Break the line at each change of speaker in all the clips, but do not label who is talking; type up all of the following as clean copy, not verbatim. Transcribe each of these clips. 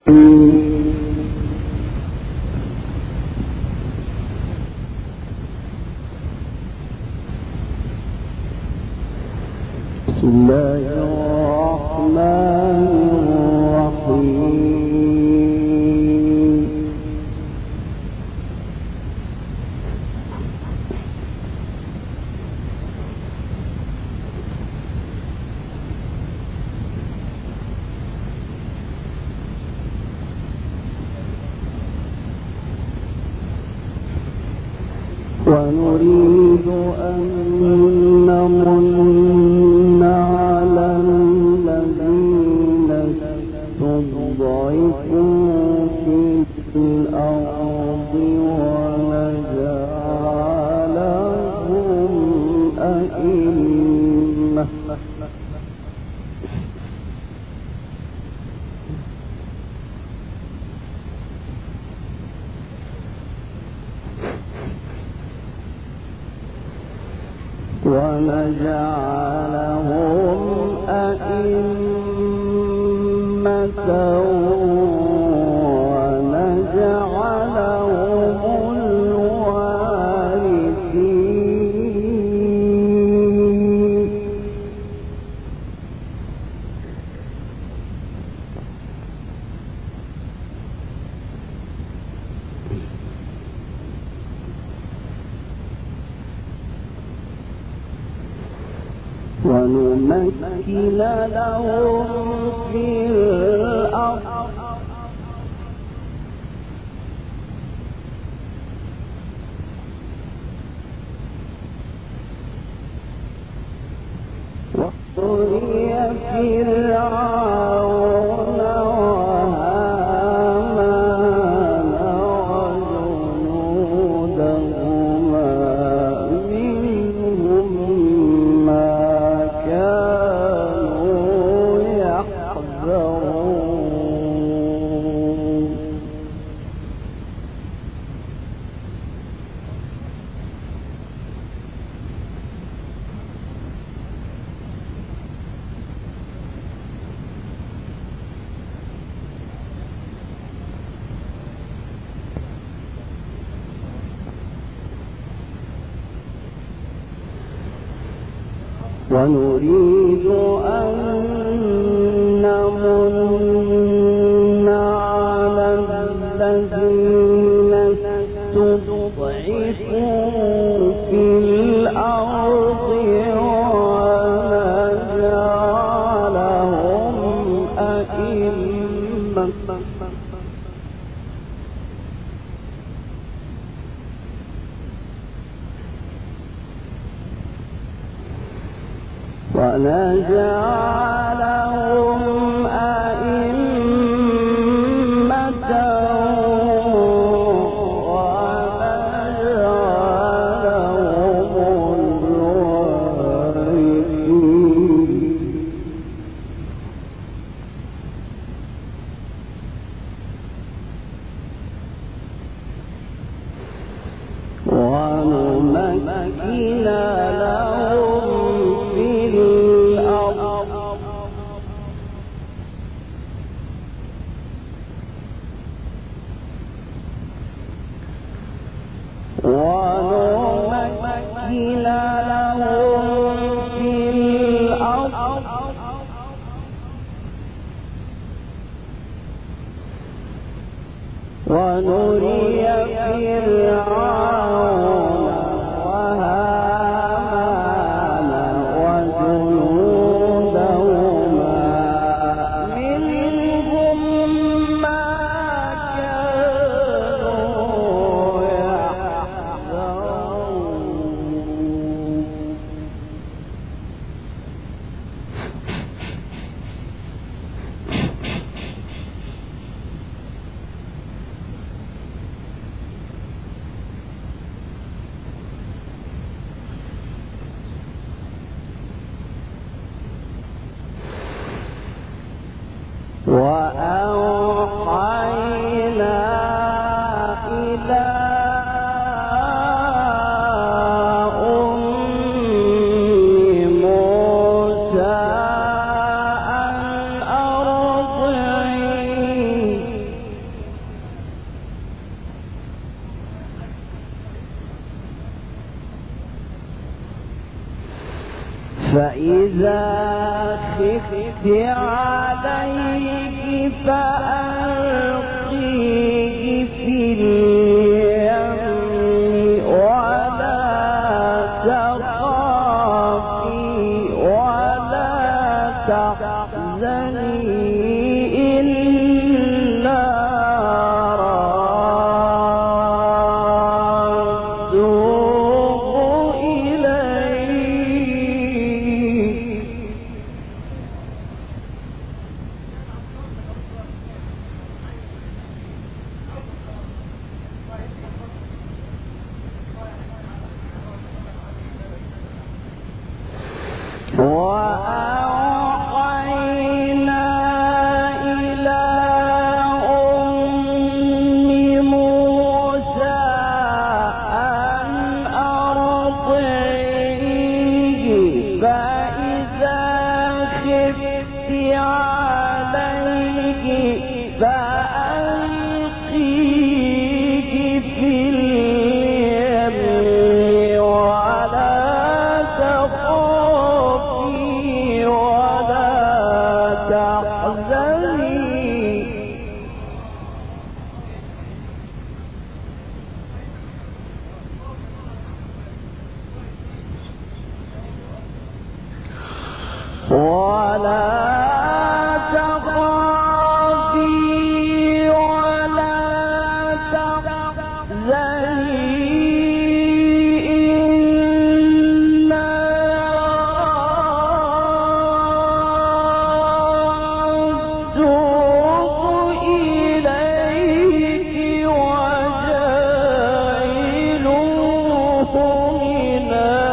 بسم الله الرحمن الرحيم. ونريد أن نمن على الذين استضعفوا في الأرض ونجعلهم أئمة ونجعلهم الوارثين. ونمكن لهم في الأرض ونري فرعون وهامان وجنودهما منهم ما كانوا يحذرون. ونريد أن نمن على الذين استضعفوا في الأرض ونجعلهم أئمة ونمكن لهم في الأرض ونري فرعون وهامان وجنودهما منهم ما كانوا يحذرون. فإذا خفت عليه فألقيه في اليم ولا تخافي ولا تحزني إلا ردوه إليه. وأوحينا إلى أم موسى أن أرضعيه فإذا خفت عليه فألقيه في اليم ولا تخافي ولا تحزني. ولا تخافي ولا تحزني إنا ردوه إليك وجاعلوه من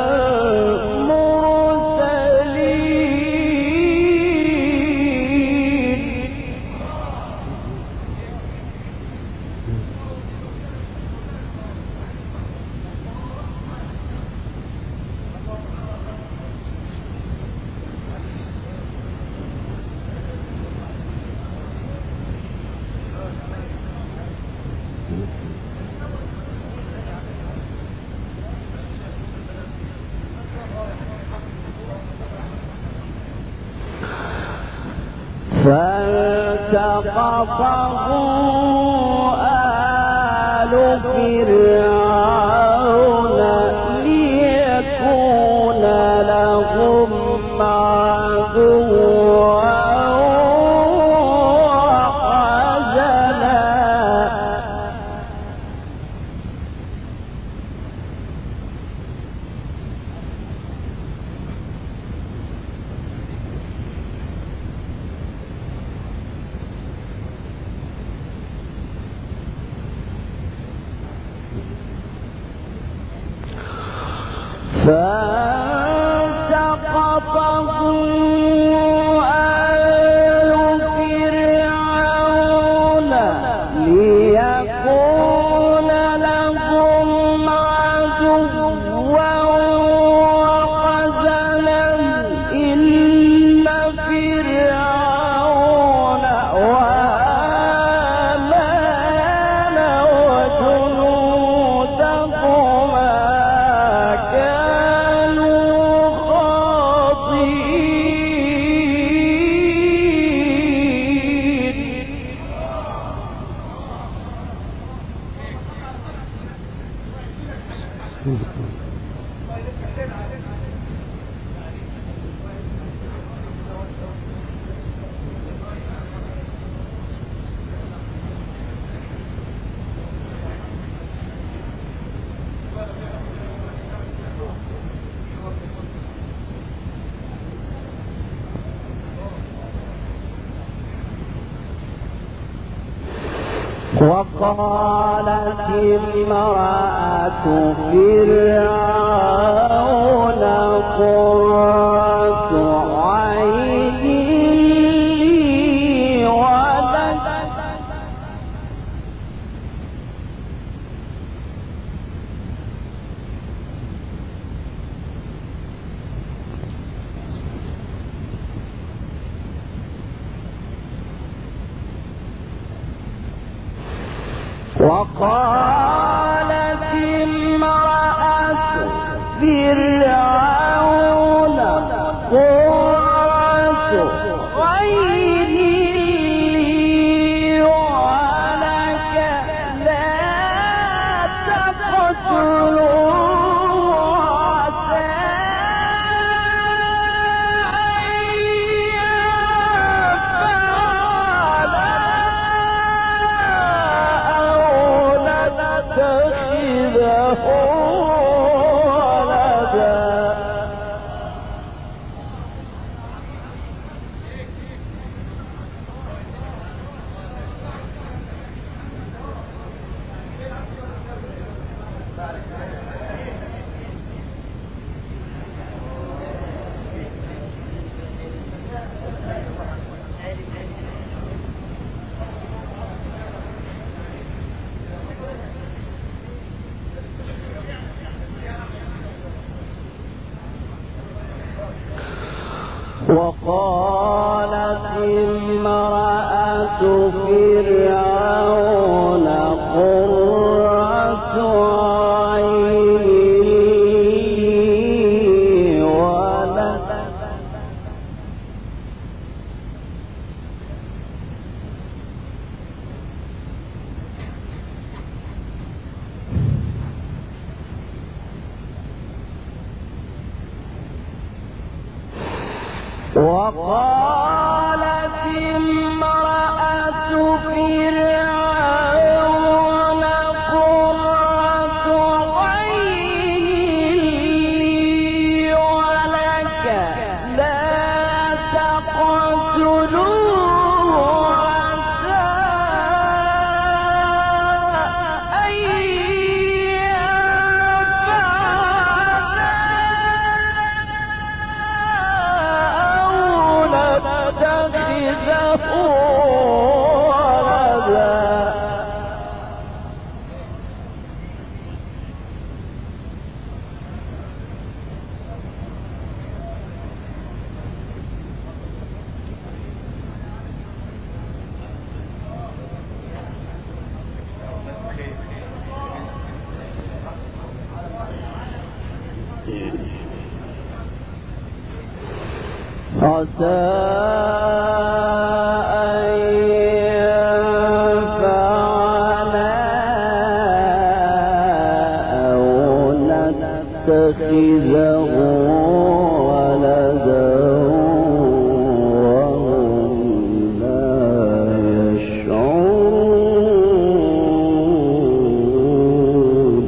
فالتقطه آل فرعون ليكون لهم عدوا وحزنا. فالتقطه آل فرعون ليكون لهم عدوا وحزنا إن فرعون وهامان وجنودهما وقالت امرأة فرعون قرة عين لي ولك وقالت امرأة فرعون وقالت امرأة فرعون قرة عين لي ولك وقالت امرأة فرعون قرة عين لي ولك لا تقتلوه عسى أن ينفعنا عسى أن ينفعنا أو نتخذه ولدا وهم لا يشعرون.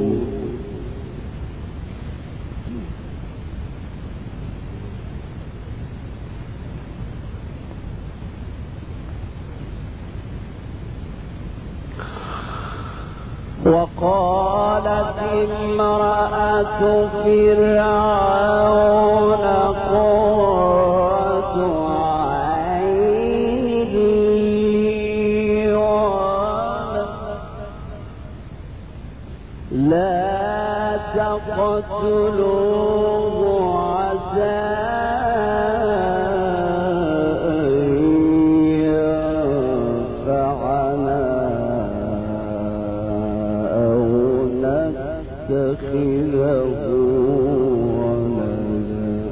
وقالت امرأة فرعون قرة عين لي ولك لا تقتلوه عسى أن ينفعنا نتخذه ولدا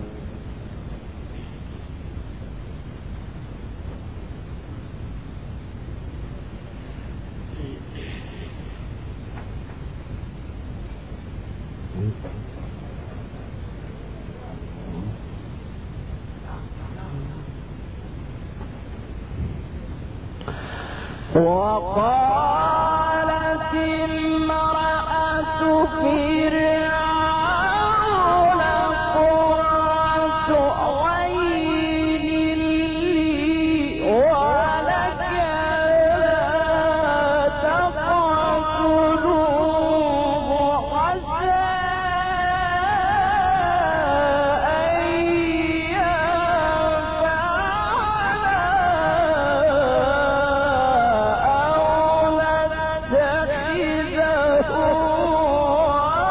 وقالت امرأة فرعون قرة عين لي ولك لا تقتلوه عسى أن ينفعنا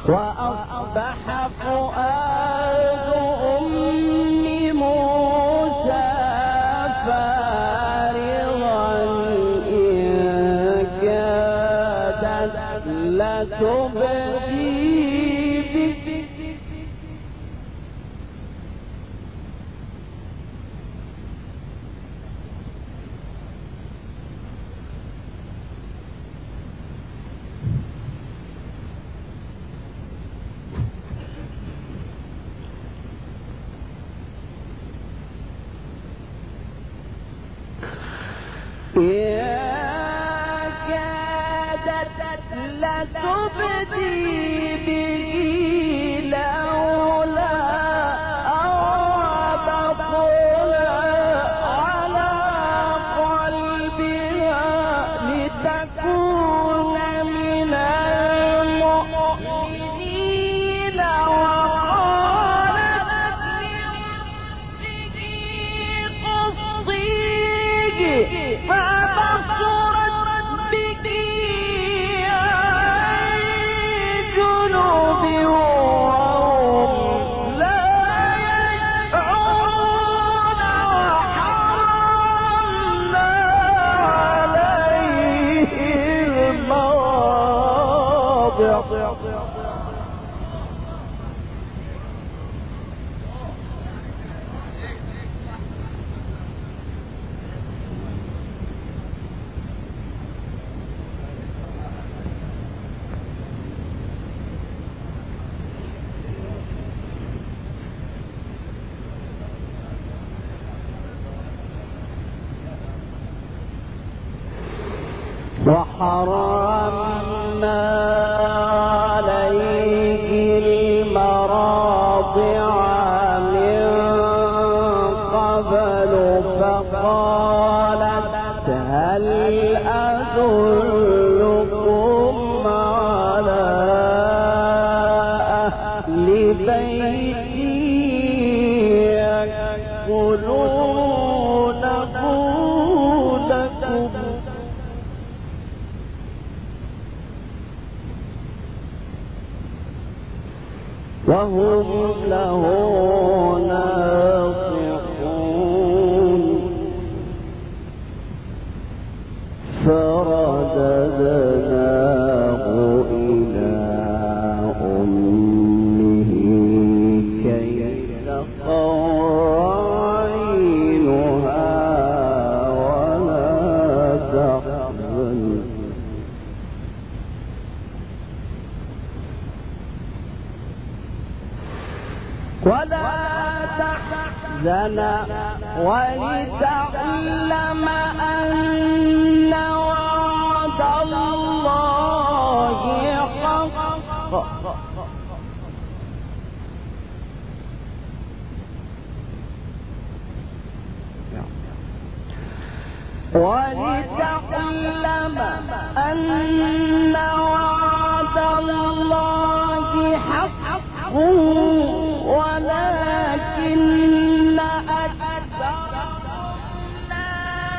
وأصبح فؤاد أم موسى فارغا إن كادت لتبدي به وحرمنا عليه المراضع من قبل فقالت هل أدلكم على أهل بيت يكفلونه لكم وهم له ناصحون فرددناه إلى أمه كي تقر عينها ولا تحزن ولتعلم أن وعد الله حق ولتعلم أن وعد الله حق ولكن أكثرهم لا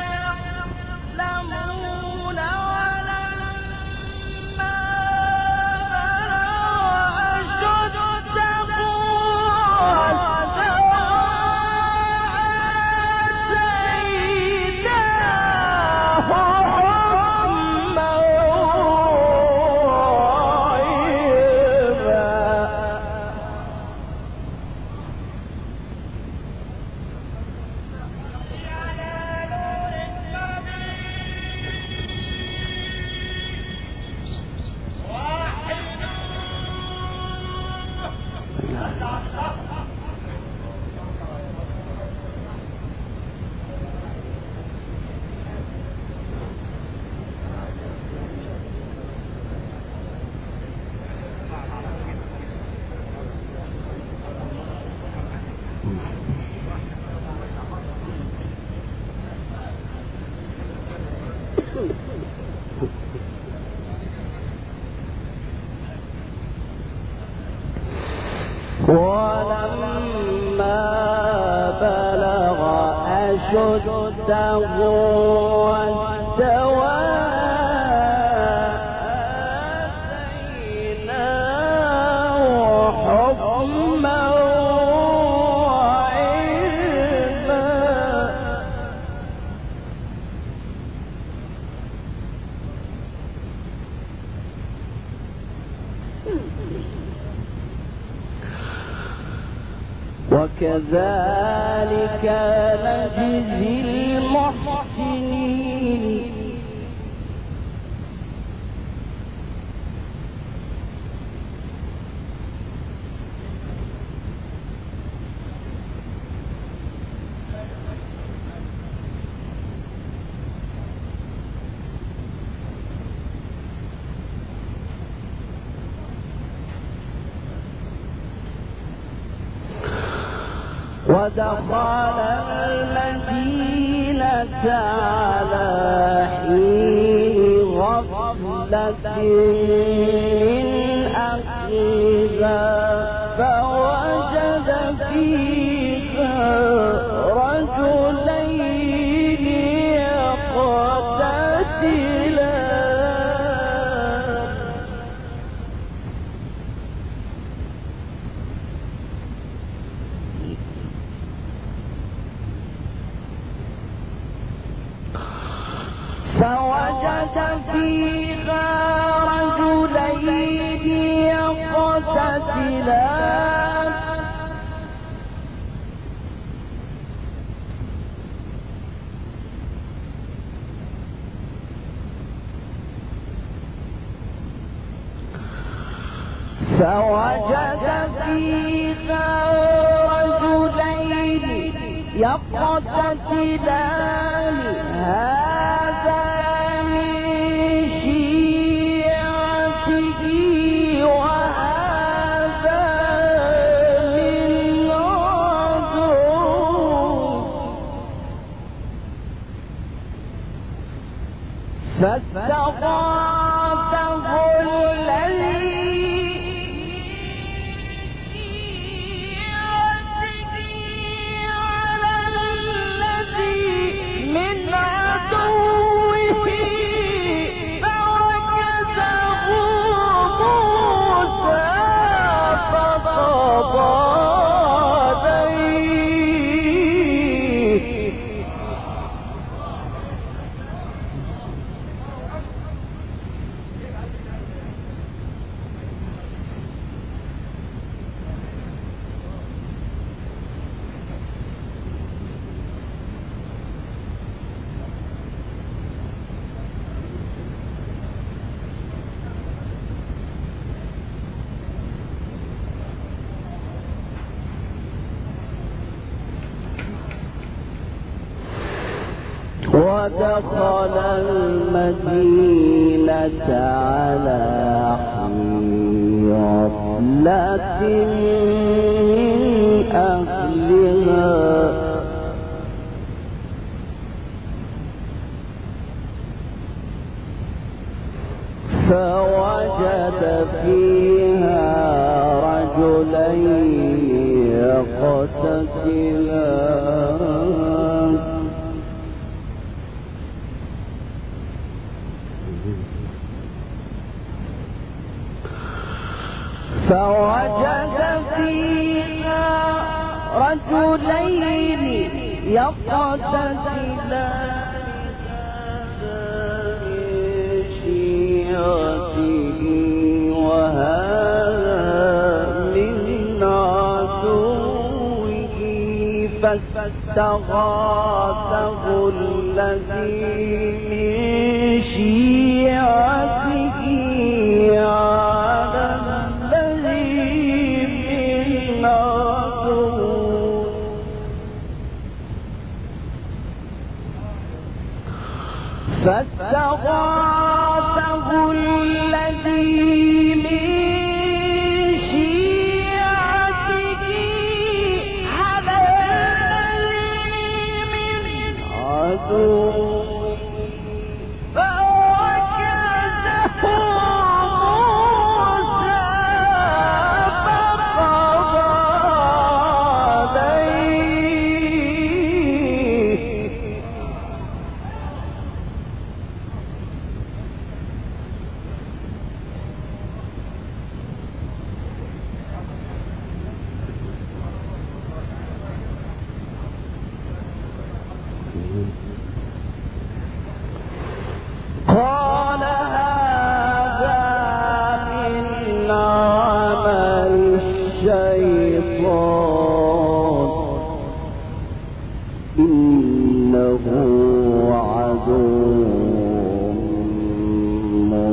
يعلمون ولما بلغ أشده ولما بلغ أشده واستوى آتيناه وكذلك نجزي المحسنين. ودخل المدينة على حين غفلة من أهلها فوجد فيها رجلين يقتتلان فوجد فيها رجلين يقتتلان هذا من شيعته وهذا من عدوه فاستغاثه الذي ودخل المدينة على حين غفلة من أهلها فوجد فيها رجلين يقتتلان فوجد فيها رجلين يقتتلان من شيعته وهذا من عدوه فاستغاثه الذي من شيعته على فاستغاثه الذي من شيعته على الذي من عدوه فوكزه موسى فقضى عليه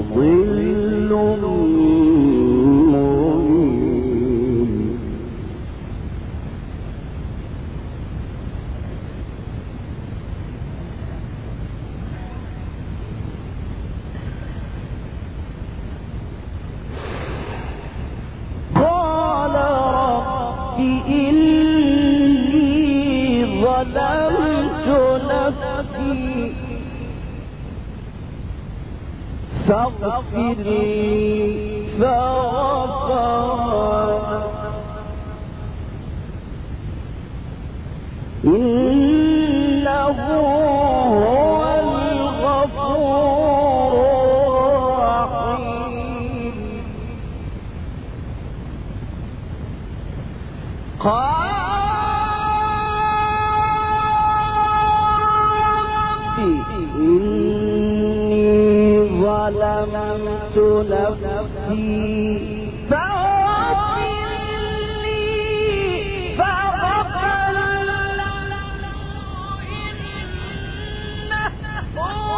وظل مبين قال رب إني ظلمت نفسي فاغفر لي فغفر إنه هو الغفور الرحيم قال إني ظلمت نفسي فاغفر لي فغفر له إنه هو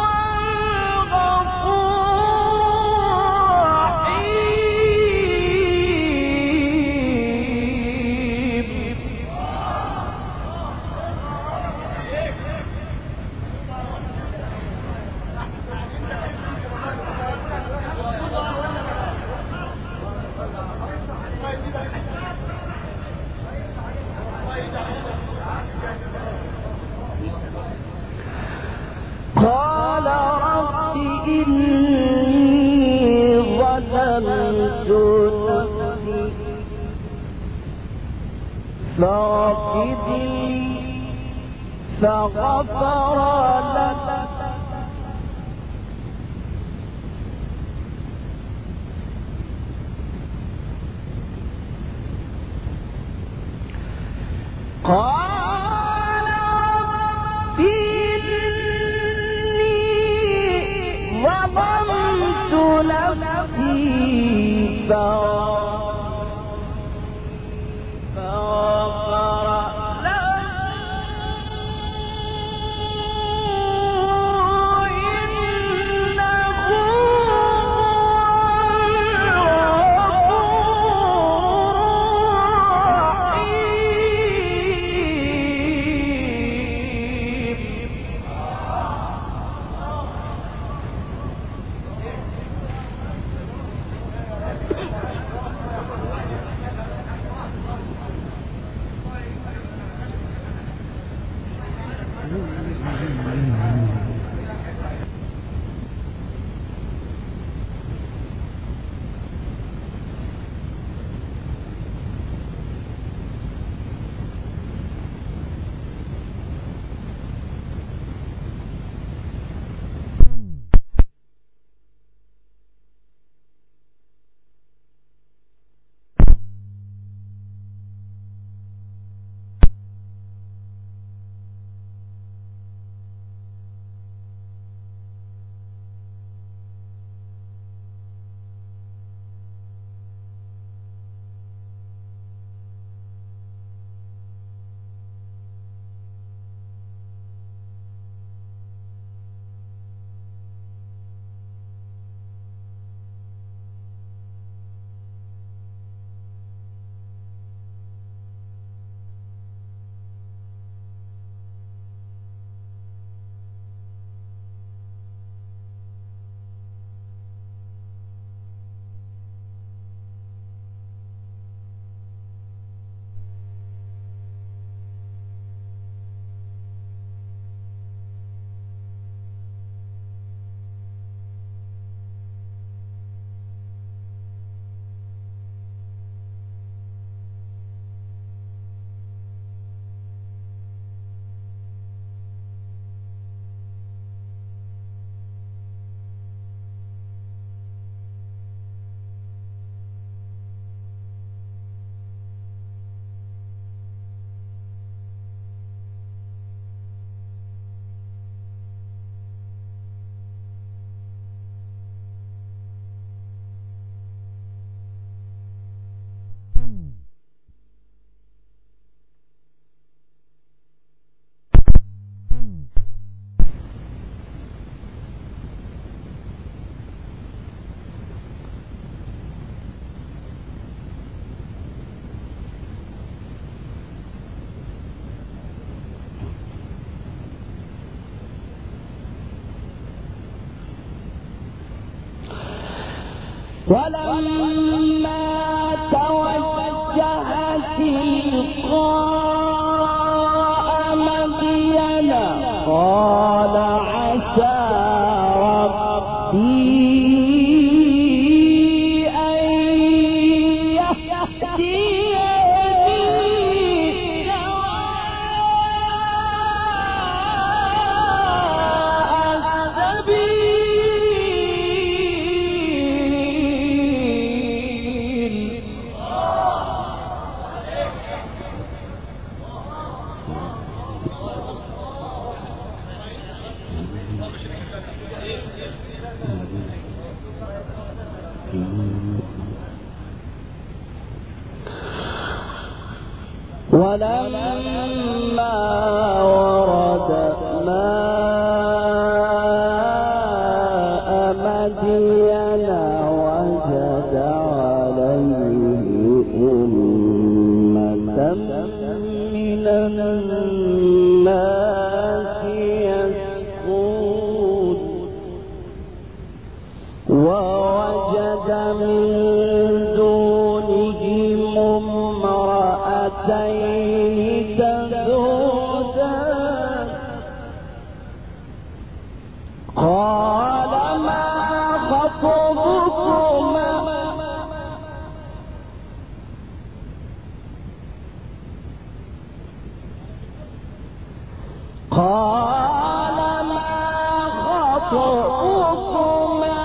الغفور الرحيم قال رب إني ظلمت نفسي فاغفر لي فغفر له قال رب إني ظلمت نفسي فغفر له إنه ولما توجه تلقاء مدين قال عسى ربي أن يهديني ولما ورد ماء مدين وجد عليه أمة من الناس يسقون ووجد من دونهم امرأتين تذودان قال ما خطبكما قال ما خطبكما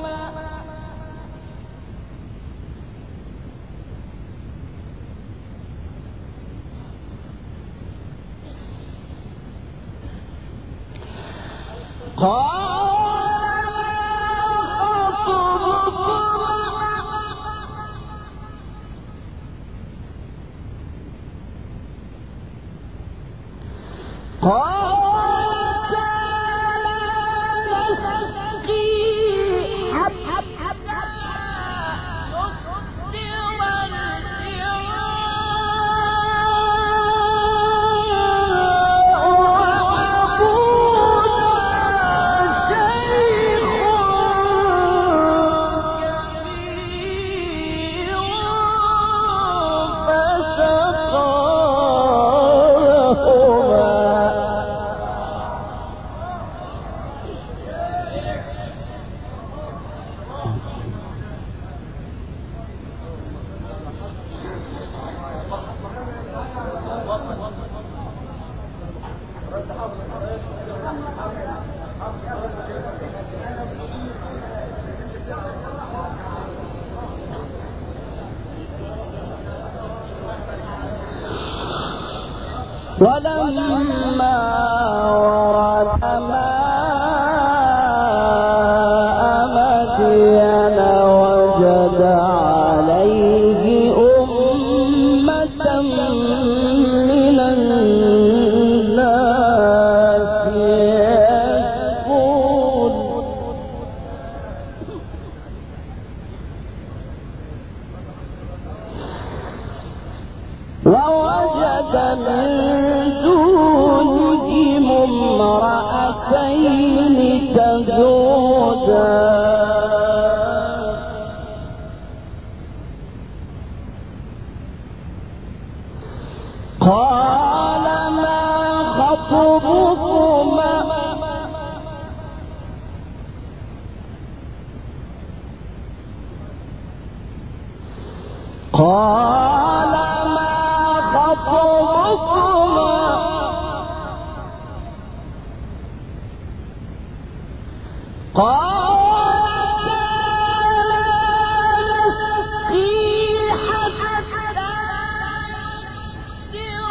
ولما ورد ماء مدين وجد عليه أمة من الناس يسقون ووجد من دونهم امرأتين تذودان قال ما خطبكما قال ما خطبكما قال لا نسقي حتى يصدر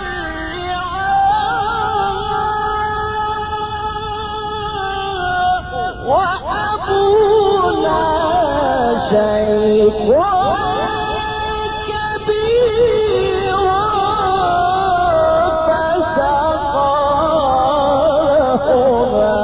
الرعاء وأبونا شيخ كبير فسقى لهما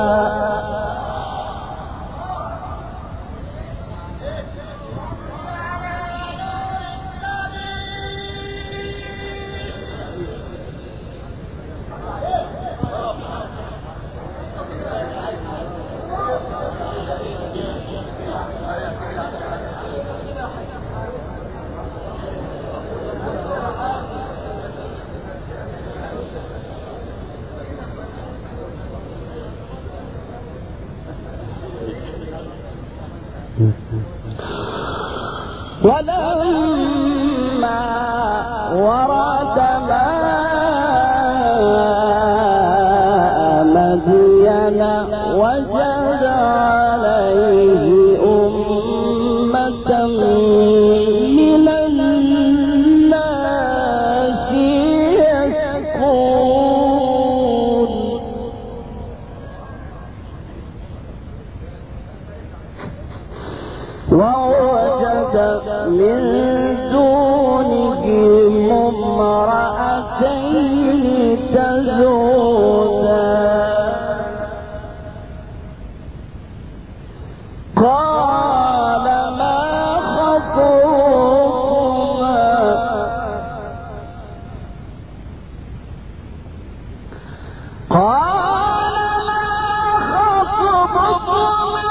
ولما ورد ماء مدين وجد عليه أمة من الناس يسقون ووجد من دونهم امرأتين تذودان قال ما خطبكما قال ما خطبكما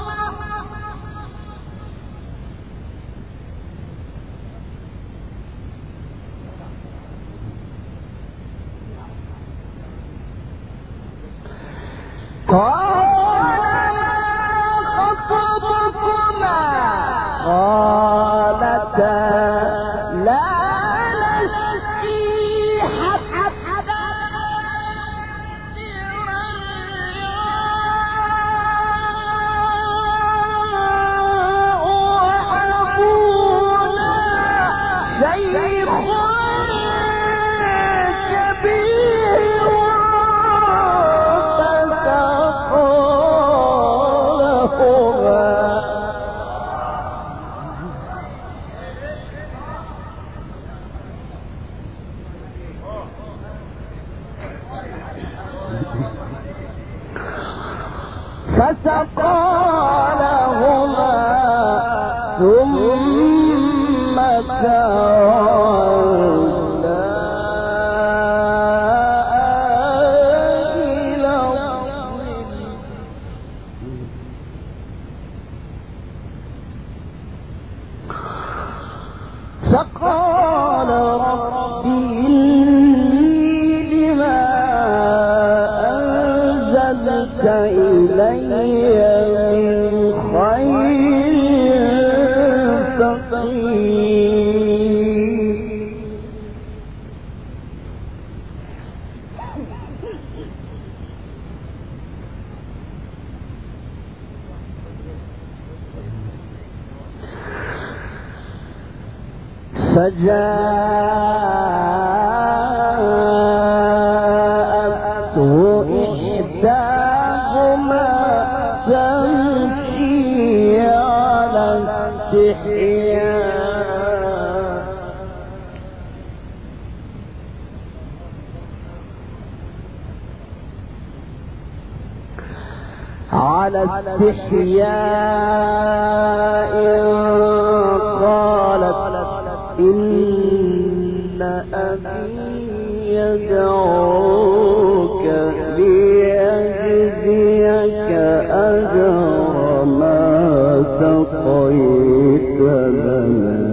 قالتا لا نسقي حتى وأبونا شيخ كبير فسقى لهما ثم تولى إلى الظل فقال رب إني لما أنزلت إلي من خير فقير فجاءته إحداهما تمشي على استحياء قالت إن أبي يدعوك ليجزيك أجر ما سقيت لنا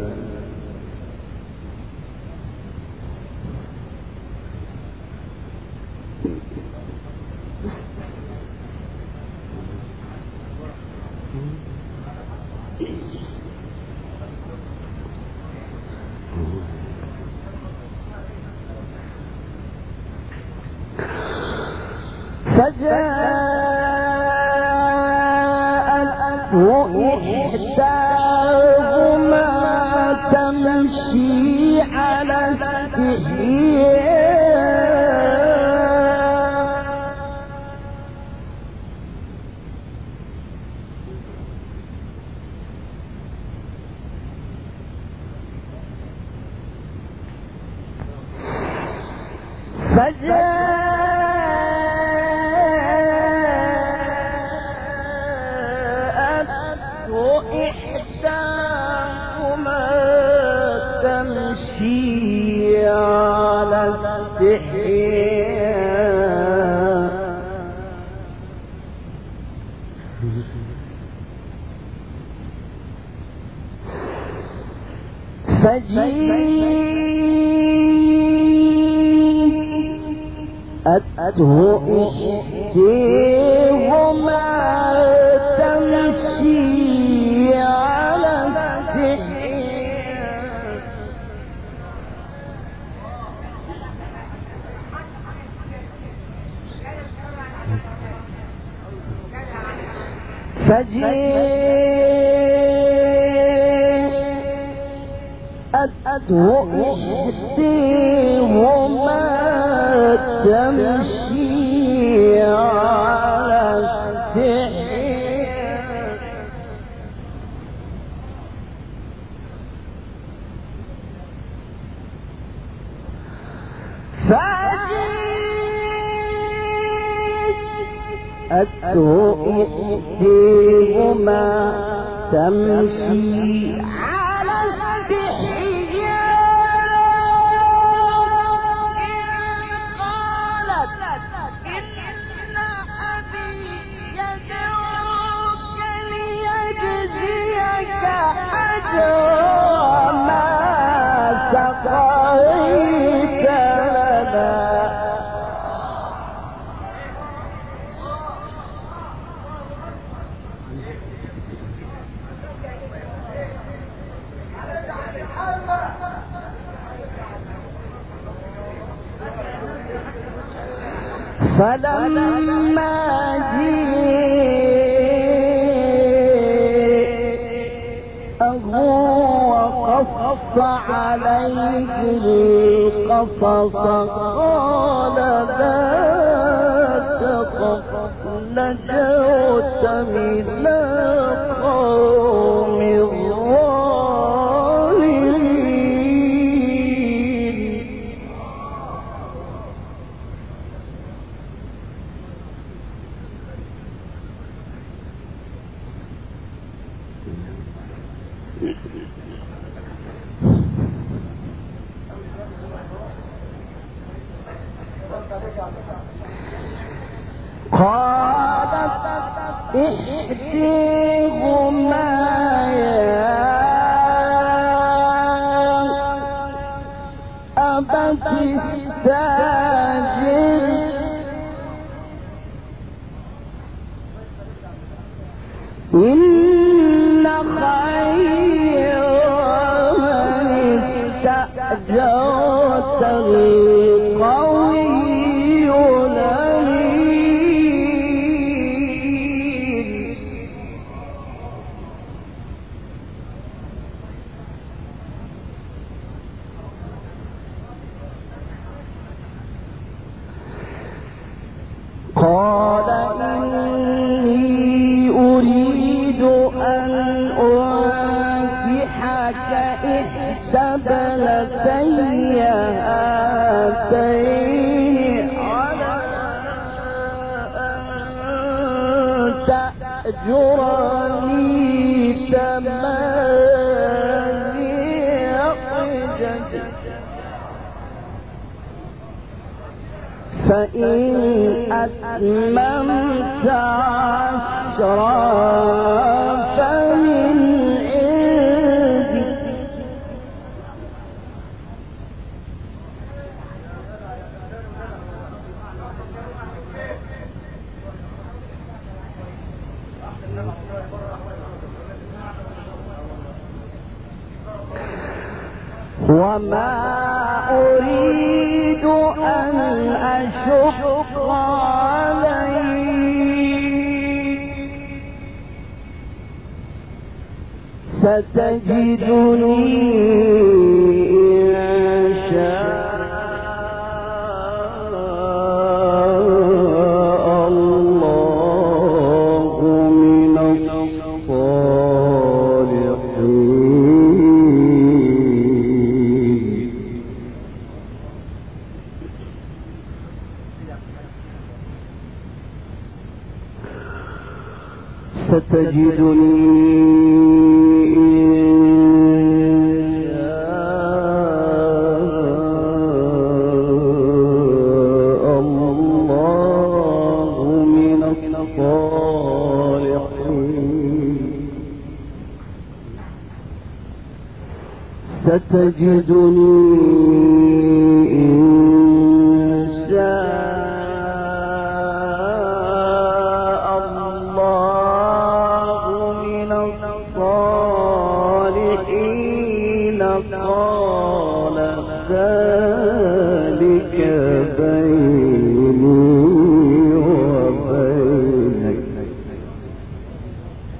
فجاءته إحداهما تمشي على استحياء إحداهما تمشي على استحياء فجيءته إحداهما تمشي فجاءته إحداهما تمشي على إحداهما تمشي على استحياء قالت إن أبي يدعوك ليجزيك أجر ما سقيت لنا. فلما جاءه وقص عليه القصص قال لا تخف نجوت من القوم الظالمين. قالت إحداهما يا أبت استأجر إن خير من استأجرت القوي قال إني أريد أن أنكحك إحدى ابنتي هاتين على أن تأجرني ثمانية حجج فإن أتممت عشرا فمن عندك وما أريد أن أشق عليك ستجدني إن شاء الله من الصالحين. ستجدني ستجدني إن شاء الله من الصالحين. قال ذلك بيني وبينك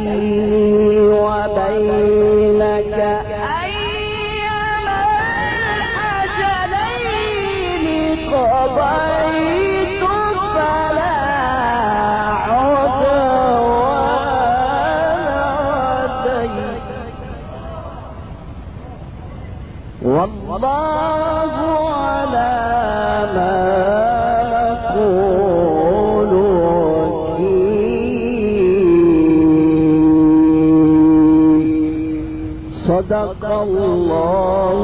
وبينك أيما الأجلين قضيت فلا عدوان والله على ما نقول وكيل. صدق الله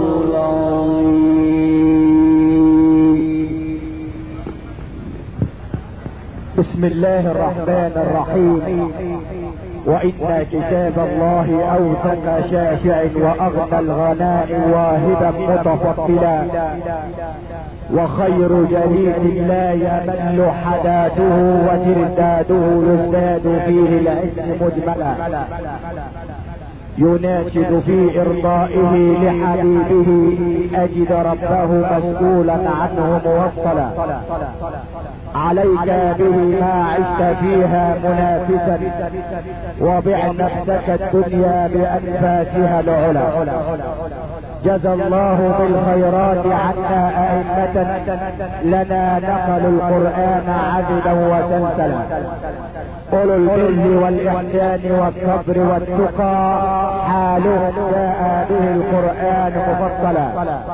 العظيم.
بسم الله الرحمن الرحيم. وإن كتاب الله أوثق شافع وأغنى الغناء واهبا متفضلا، وخير جليد لا يمل حداده وترداده يزداد فيه العلم مجملا، يناشد في إرضائه لحبيبه أجد ربه مسؤولا عنه موصلا. عليك به ما عشت فيها منافسا، وبع نفسك الدنيا بأنفاسها العلا. جزى الله بالخيرات عنا أئمة لنا نقلوا القرآن عددا وسلسلا، أولو البر والإحسان والصبر والتقى حالهم جاء به القرآن مفصلا.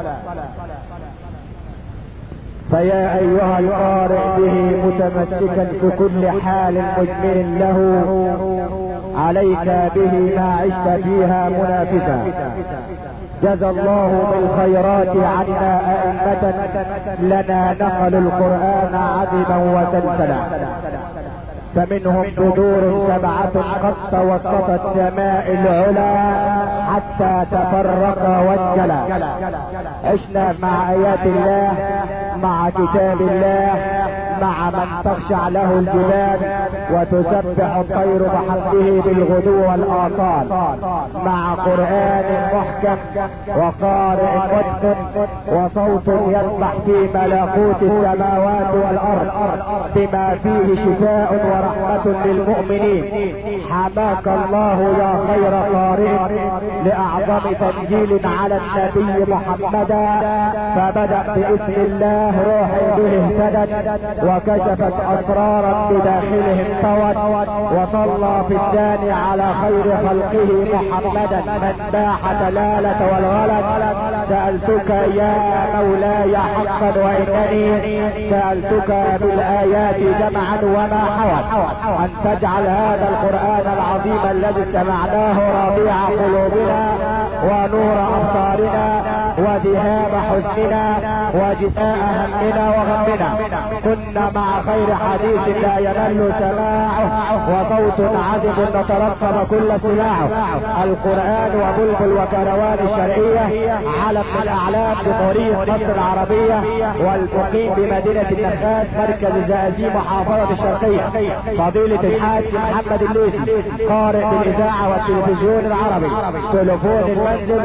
فيا أيها القارئ به متمسكا في كل حال مجمل له، عليك به ما عشت فيها منافسا. جزى الله بالخيرات عنا أئمة لنا نقلوا القرآن عددا وسلسلا. فمنهم بدور سبعة قد توسطت سماء العلا حتى تفرق وانجلى. عشنا مع آيات الله، مع كتاب الله، مع من تخشع له الجبال وتسبح الطير بحمده بالغدو والآصال، مع قرآن محكم وقارئ متقن وصوت يسبح في ملكوت السماوات والأرض بما فيه شفاء ورحمة للمؤمنين. حماك الله يا خير قارئ لأعظم تنزيل على النبي محمدا، فبدأ بإذن الله روح به اهتدت وكشفت أسرارا بداخله انطوت، وصلى في الثاني على خير خلقه محمدا من باح دلالة والغلط. سألتك يا مولاي حقا وإنني سألتك بالآيات جمعا وما حوت أن تجعل هذا القرآن العظيم الذي استمعناه ربيع قلوبنا ونور أبصارنا وذهاب حزننا وجزاء همنا وغمنا. كنا مع خير حديث لا يمل سماعه وصوت عذب نترقب كل سماعه. القرآن وبلبل وكروان الشرعية علم من أعلام بطريق مصر العربية، والمقيم بمدينة النخاس مركز الزقازيق محافظة الشرقية. فضيلة الحاج محمد الليثي قارئ بالإذاعة والتلفزيون العربي. تليفون المنزل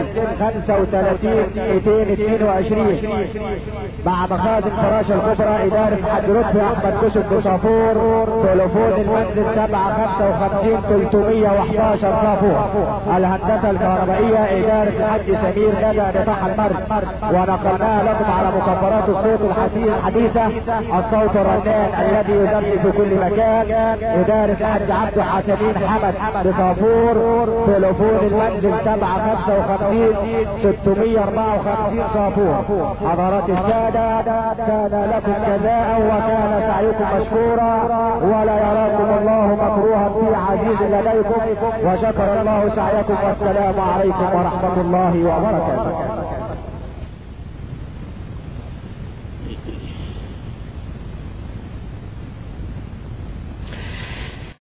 35-222 مع مخازن فراشة الكبرى إدارة حاج رتبي أحمد كشك صافور. تليفون المنزل 755-311 صافور. الهندسة الكهربائية إدارة الحاج سمير ندى نطاح المرج، ونقلناها لكم على مكبرات الصوت الحديثة الصوت الرنان الذي يذب في كل مكان. إدارة الحاج عبد حسنين حمد بصافور. تليفون المنزل 755-654 صافور. حضرات السادة، كان لكم جزاء وكان سعيكم مشكورا، ولا يراكم الله مكروها في عزيز لديكم، وشكر الله سعيكم، والسلام عليكم ورحمة الله وبركاته.